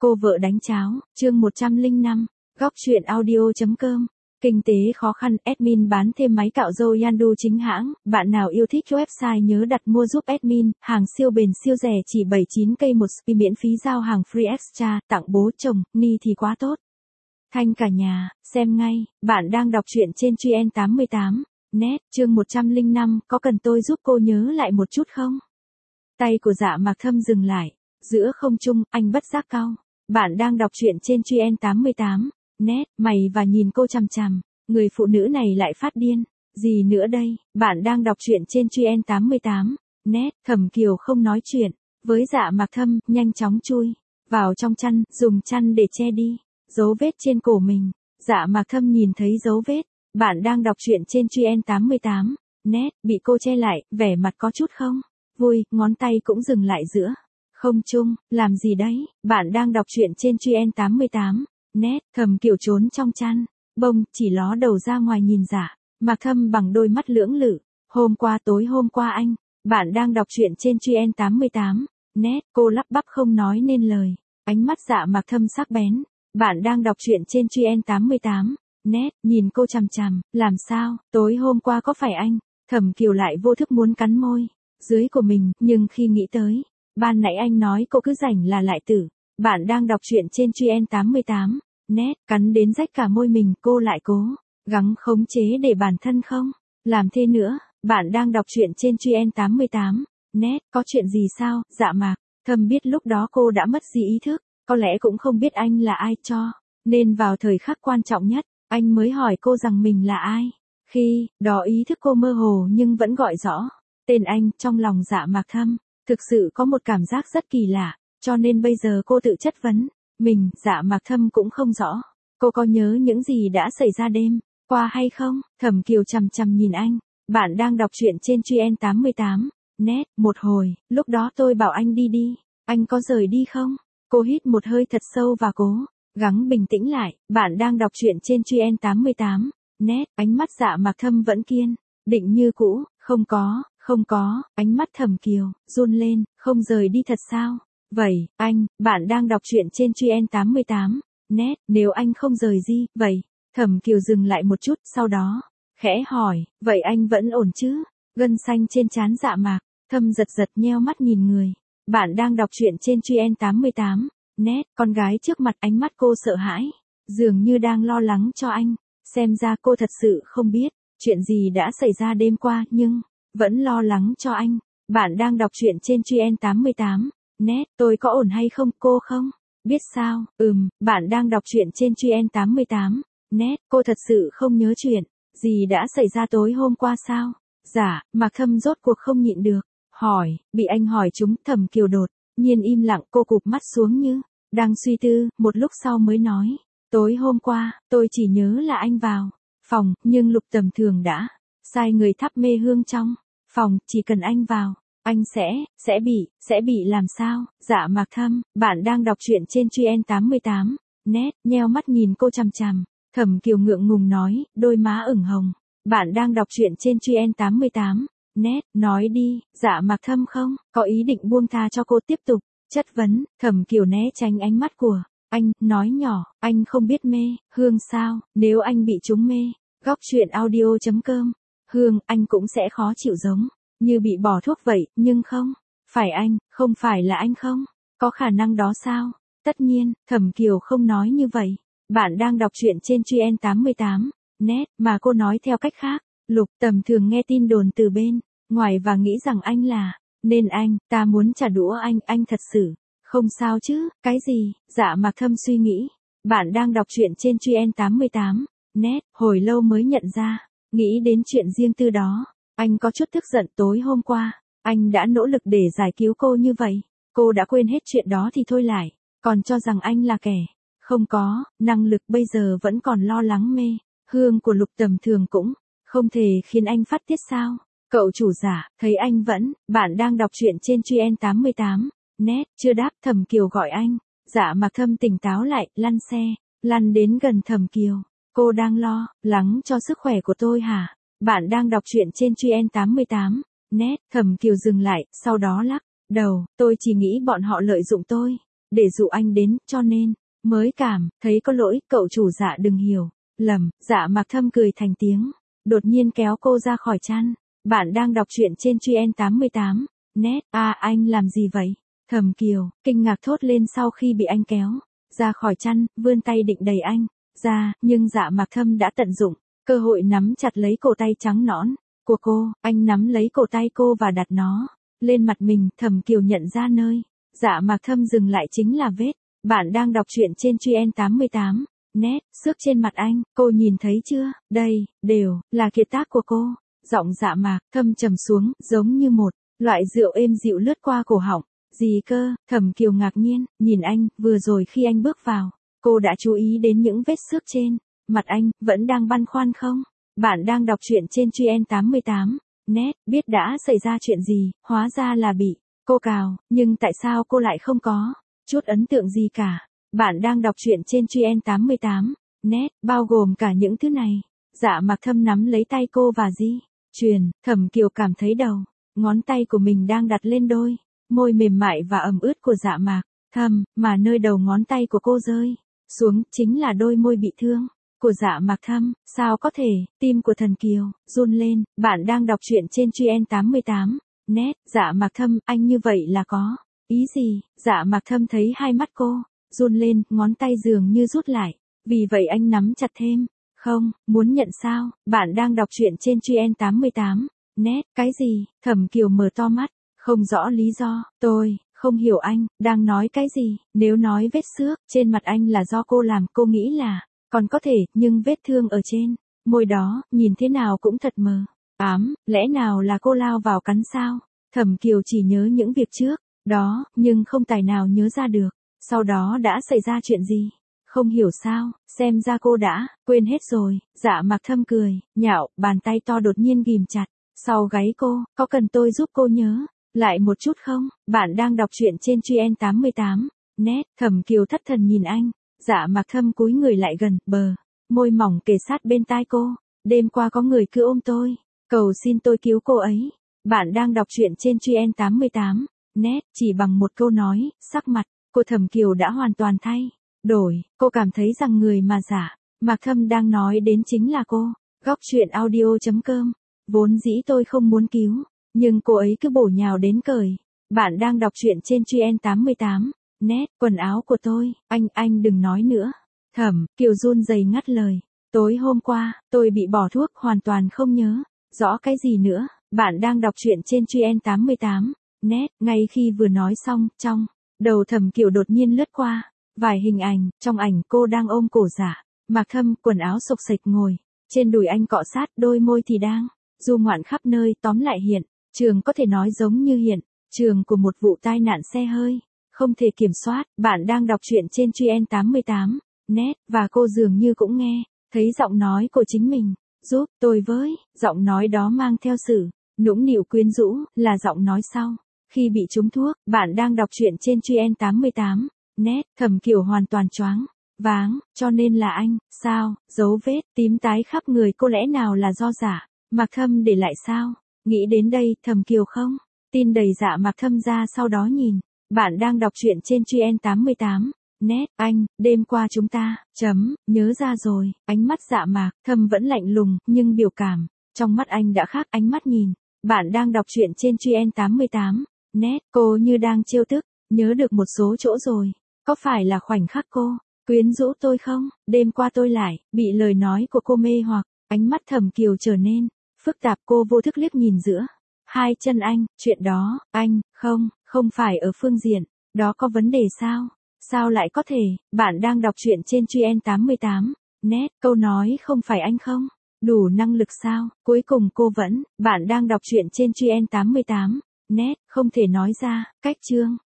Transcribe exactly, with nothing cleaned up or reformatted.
Cô vợ đánh cháo, chương một trăm lẻ năm, góc truyện audio.com. Kinh tế khó khăn, admin bán thêm máy cạo râu Yandu chính hãng, bạn nào yêu thích website nhớ đặt mua giúp admin, hàng siêu bền siêu rẻ chỉ bảy mươi chín k một spi miễn phí giao hàng free extra, tặng bố chồng, ni thì quá tốt. Thanh cả nhà, xem ngay, bạn đang đọc truyện trên truyện tám mươi tám, net, chương một trăm lẻ năm, có cần tôi giúp cô nhớ lại một chút không? Tay của Dạ Mạc Thâm dừng lại, giữa không trung, anh bất giác cau. Bạn đang đọc truyện trên truyện tám mươi tám, net, mày và nhìn cô chằm chằm, người phụ nữ này lại phát điên, gì nữa đây, bạn đang đọc truyện trên truyện tám mươi tám, net, Thẩm Kiều không nói chuyện, với Dạ Mạc Thâm, nhanh chóng chui vào trong chăn, dùng chăn để che đi dấu vết trên cổ mình. Dạ Mạc Thâm nhìn thấy dấu vết, bạn đang đọc truyện trên truyện tám mươi tám, net, bị cô che lại, vẻ mặt có chút không vui, ngón tay cũng dừng lại giữa không trung, làm gì đấy, bạn đang đọc truyện trên truyện tám mươi tám, net, Thẩm Kiều trốn trong chăn, bông, chỉ ló đầu ra ngoài nhìn Dạ Mạc Thâm bằng đôi mắt lưỡng lự. Hôm qua tối hôm qua anh, bạn đang đọc truyện trên truyện tám mươi tám, net, cô lắp bắp không nói nên lời, ánh mắt Dạ Mạc Thâm sắc bén. Bạn đang đọc truyện trên truyện tám mươi tám, net, nhìn cô chằm chằm, làm sao, tối hôm qua có phải anh? Thẩm Kiều lại vô thức muốn cắn môi dưới của mình, nhưng khi nghĩ tới, ban nãy anh nói cô cứ rảnh là lại tử. Bạn đang đọc truyện trên truyện tám mươi tám, net, cắn đến rách cả môi mình, cô lại cố gắng khống chế để bản thân không làm thế nữa. Bạn đang đọc truyện trên truyện tám mươi tám, net, có chuyện gì sao? Dạ Mạc Thâm biết lúc đó cô đã mất đi ý thức, có lẽ cũng không biết anh là ai cho nên vào thời khắc quan trọng nhất, anh mới hỏi cô rằng mình là ai. Khi đó ý thức cô mơ hồ nhưng vẫn gọi rõ tên anh. Trong lòng Dạ Mạc Thâm thực sự có một cảm giác rất kỳ lạ, cho nên bây giờ cô tự chất vấn mình. Dạ Mạc Thâm cũng không rõ cô có nhớ những gì đã xảy ra đêm qua hay không. Thẩm Kiều chằm chằm nhìn anh. Bạn đang đọc truyện trên truyện tám mươi tám, net, một hồi, lúc đó tôi bảo anh đi đi, anh có rời đi không? Cô hít một hơi thật sâu và cố gắng bình tĩnh lại. Bạn đang đọc truyện trên truyện tám mươi tám, net, ánh mắt Dạ Mạc Thâm vẫn kiên định như cũ. Không có, không có, ánh mắt Thẩm Kiều run lên, không rời đi thật sao? Vậy, anh, bạn đang đọc truyện trên truyện tám mươi tám, net, nếu anh không rời đi, vậy, Thẩm Kiều dừng lại một chút, sau đó khẽ hỏi, vậy anh vẫn ổn chứ? Gân xanh trên trán Dạ Mạc Thâm giật giật nheo mắt nhìn người. Bạn đang đọc truyện trên truyện tám mươi tám, net, con gái trước mặt, ánh mắt cô sợ hãi, dường như đang lo lắng cho anh. Xem ra cô thật sự không biết chuyện gì đã xảy ra đêm qua, nhưng vẫn lo lắng cho anh. Bạn đang đọc truyện trên truyện tám mươi tám, net, tôi có ổn hay không? Cô không biết sao? Ừm, bạn đang đọc truyện trên truyện tám mươi tám, net, cô thật sự không nhớ chuyện gì đã xảy ra tối hôm qua sao? Dạ Mạc Thâm rốt cuộc không nhịn được hỏi. Bị anh hỏi chúng, Thẩm Kiều đột nhiên im lặng, cô cụp mắt xuống như đang suy tư, một lúc sau mới nói, tối hôm qua, tôi chỉ nhớ là anh vào phòng, nhưng Lục Tầm Thường đã sai người thắp mê hương trong phòng, chỉ cần anh vào, anh sẽ, sẽ bị, sẽ bị làm sao? Dạ Mạc Thâm, bạn đang đọc truyện trên truyện tám mươi tám, net, nheo mắt nhìn cô chằm chằm. Thẩm Kiều ngượng ngùng nói, đôi má ửng hồng. Bạn đang đọc truyện trên truyện tám mươi tám, net, nói đi. Dạ Mạc Thâm không có ý định buông tha cho cô tiếp tục chất vấn. Thẩm Kiều né tránh ánh mắt của anh, nói nhỏ, anh không biết mê hương sao? Nếu anh bị chúng mê, góc truyện audio.com, hương, anh cũng sẽ khó chịu giống như bị bỏ thuốc vậy, nhưng không phải anh, không phải là anh không có khả năng đó sao? Tất nhiên, Thẩm Kiều không nói như vậy. Bạn đang đọc truyện trên truyện tám mươi tám, net, mà cô nói theo cách khác. Lục Tầm Thường nghe tin đồn từ bên ngoài và nghĩ rằng anh là nên anh, ta muốn trả đũa anh, anh thật sự không sao chứ? Cái gì? Dạ Mạc Thâm suy nghĩ. Bạn đang đọc truyện trên truyện tám mươi tám, net, hồi lâu mới nhận ra, nghĩ đến chuyện riêng tư đó, anh có chút tức giận. Tối hôm qua, anh đã nỗ lực để giải cứu cô như vậy, cô đã quên hết chuyện đó thì thôi lại, còn cho rằng anh là kẻ không có năng lực, bây giờ vẫn còn lo lắng mê hương của Lục Tầm Thường cũng không thể khiến anh phát tiết sao? Cậu chủ Dạ thấy anh vẫn, bạn đang đọc truyện trên truyện tám mươi tám, net, chưa đáp. Thẩm Kiều gọi anh. Dạ Mạc Thâm tỉnh táo lại, lăn xe lăn đến gần Thẩm Kiều. Cô đang lo lắng cho sức khỏe của tôi hả? Bạn đang đọc truyện trên truyện tám mươi tám, net. Thẩm Kiều dừng lại, sau đó lắc đầu, tôi chỉ nghĩ bọn họ lợi dụng tôi để dụ anh đến, cho nên, mới cảm, thấy có lỗi, cậu chủ Dạ đừng hiểu, lầm, Dạ Mạc Thâm cười thành tiếng, đột nhiên kéo cô ra khỏi chăn. Bạn đang đọc truyện trên Truyen tám mươi tám, net, à anh làm gì vậy? Thẩm Kiều, kinh ngạc thốt lên sau khi bị anh kéo ra khỏi chăn, vươn tay định đẩy anh ra, nhưng Dạ Mạc Thâm đã tận dụng cơ hội nắm chặt lấy cổ tay trắng nõn của cô, anh nắm lấy cổ tay cô và đặt nó lên mặt mình. Thẩm Kiều nhận ra nơi Dạ Mạc Thâm dừng lại chính là vết. Bạn đang đọc truyện trên Truyen tám mươi tám, net, xước trên mặt anh, cô nhìn thấy chưa? Đây, đều là kiệt tác của cô. Giọng Dạ Mạc Thâm trầm xuống, giống như một loại rượu êm dịu lướt qua cổ họng. Gì cơ? Thẩm Kiều ngạc nhiên, nhìn anh, vừa rồi khi anh bước vào, cô đã chú ý đến những vết xước trên mặt anh, vẫn đang băn khoăn không? Bạn đang đọc truyện trên Truyen tám mươi tám, net, biết đã xảy ra chuyện gì, hóa ra là bị cô cào, nhưng tại sao cô lại không có chút ấn tượng gì cả? Bạn đang đọc truyện trên Truyen tám mươi tám, net, bao gồm cả những thứ này. Dạ Mạc Thâm nắm lấy tay cô và di truyền. Thẩm Kiều cảm thấy đầu ngón tay của mình đang đặt lên đôi môi mềm mại và ẩm ướt của Dạ Mạc Thâm, mà nơi đầu ngón tay của cô rơi xuống chính là đôi môi bị thương của Dạ Mạc Thâm. Sao có thể? Tim của Thần Kiều run lên. Bạn đang đọc truyện trên Truyen tám mươi tám, net. Dạ Mạc Thâm, anh như vậy là có ý gì? Dạ Mạc Thâm thấy hai mắt cô run lên, ngón tay dường như rút lại, vì vậy anh nắm chặt thêm. Không, muốn nhận sao? Bạn đang đọc truyện trên Truyen tám mươi tám, net. Cái gì? Thẩm Kiều mở to mắt, không rõ lý do. Tôi không hiểu anh đang nói cái gì. Nếu nói vết xước trên mặt anh là do cô làm, cô nghĩ là còn có thể, nhưng vết thương ở trên môi đó, nhìn thế nào cũng thật mờ ám, lẽ nào là cô lao vào cắn sao? Thẩm Kiều chỉ nhớ những việc trước đó, nhưng không tài nào nhớ ra được sau đó đã xảy ra chuyện gì. Không hiểu sao, xem ra cô đã quên hết rồi. Dạ Mạc Thâm cười nhạo, bàn tay to đột nhiên ghim chặt sau gáy cô. Có cần tôi giúp cô nhớ lại một chút không? Bạn đang đọc truyện trên Truyen tám mươi tám, net. Thẩm Kiều thất thần nhìn anh. Dạ Mạc Thâm cúi người lại gần, bờ môi mỏng kề sát bên tai cô. Đêm qua có người cứ ôm tôi, cầu xin tôi cứu cô ấy. Bạn đang đọc truyện trên Truyen tám mươi tám, net. Chỉ bằng một câu nói, sắc mặt cô Thẩm Kiều đã hoàn toàn thay đổi. Cô cảm thấy rằng người mà Dạ Mạc Thâm đang nói đến chính là cô. Góc truyện audio chấm com. Vốn dĩ tôi không muốn cứu, nhưng cô ấy cứ bổ nhào đến cởi. Bạn đang đọc truyện trên Truyen tám mươi tám, net. Quần áo của tôi, anh, anh đừng nói nữa. Thẩm Kiều run rẩy ngắt lời. Tối hôm qua, tôi bị bỏ thuốc, hoàn toàn không nhớ rõ cái gì nữa. Bạn đang đọc truyện trên Truyen tám mươi tám, net. Ngay khi vừa nói xong, trong đầu Thẩm Kiều đột nhiên lướt qua vài hình ảnh. Trong ảnh cô đang ôm cổ Dạ Mạc Thâm, quần áo xộc xệch ngồi trên đùi anh cọ sát, đôi môi thì đang du ngoạn khắp nơi. Tóm lại hiện trường có thể nói giống như hiện trường của một vụ tai nạn xe hơi không thể kiểm soát. Bạn đang đọc truyện trên Truyen tám mươi tám, net. Và cô dường như cũng nghe thấy giọng nói của chính mình. Giúp tôi với. Giọng nói đó mang theo sự nũng nịu quyến rũ, là giọng nói sau khi bị trúng thuốc. Bạn đang đọc truyện trên Truyen tám mươi tám, net. Thẩm Kiều hoàn toàn choáng váng. Cho nên là anh, sao? Dấu vết tím tái khắp người cô lẽ nào là do Dạ Mạc Thâm để lại sao? Nghĩ đến đây, Thẩm Kiều không tin đẩy Dạ Mạc Thâm ra, sau đó nhìn. Bạn đang đọc truyện trên Truyen tám mươi tám, net. Anh, đêm qua chúng ta, chấm, nhớ ra rồi. Ánh mắt Dạ Mạc Thâm vẫn lạnh lùng, nhưng biểu cảm trong mắt anh đã khác. Ánh mắt nhìn. Bạn đang đọc truyện trên Truyen tám mươi tám, net. Cô như đang trêu tức, nhớ được một số chỗ rồi. Có phải là khoảnh khắc cô quyến rũ tôi không? Đêm qua tôi lại bị lời nói của cô mê hoặc. Ánh mắt Thẩm Kiều trở nên phức tạp. Cô vô thức liếc nhìn giữa hai chân anh. Chuyện đó, anh, không, không phải ở phương diện đó có vấn đề sao? Sao lại có thể? Bạn đang đọc truyện trên Truyen tám mươi tám, net. Câu nói không phải anh không đủ năng lực sao? Cuối cùng cô vẫn. Bạn đang đọc truyện trên Truyen tám mươi tám, net. Không thể nói ra. Cách chương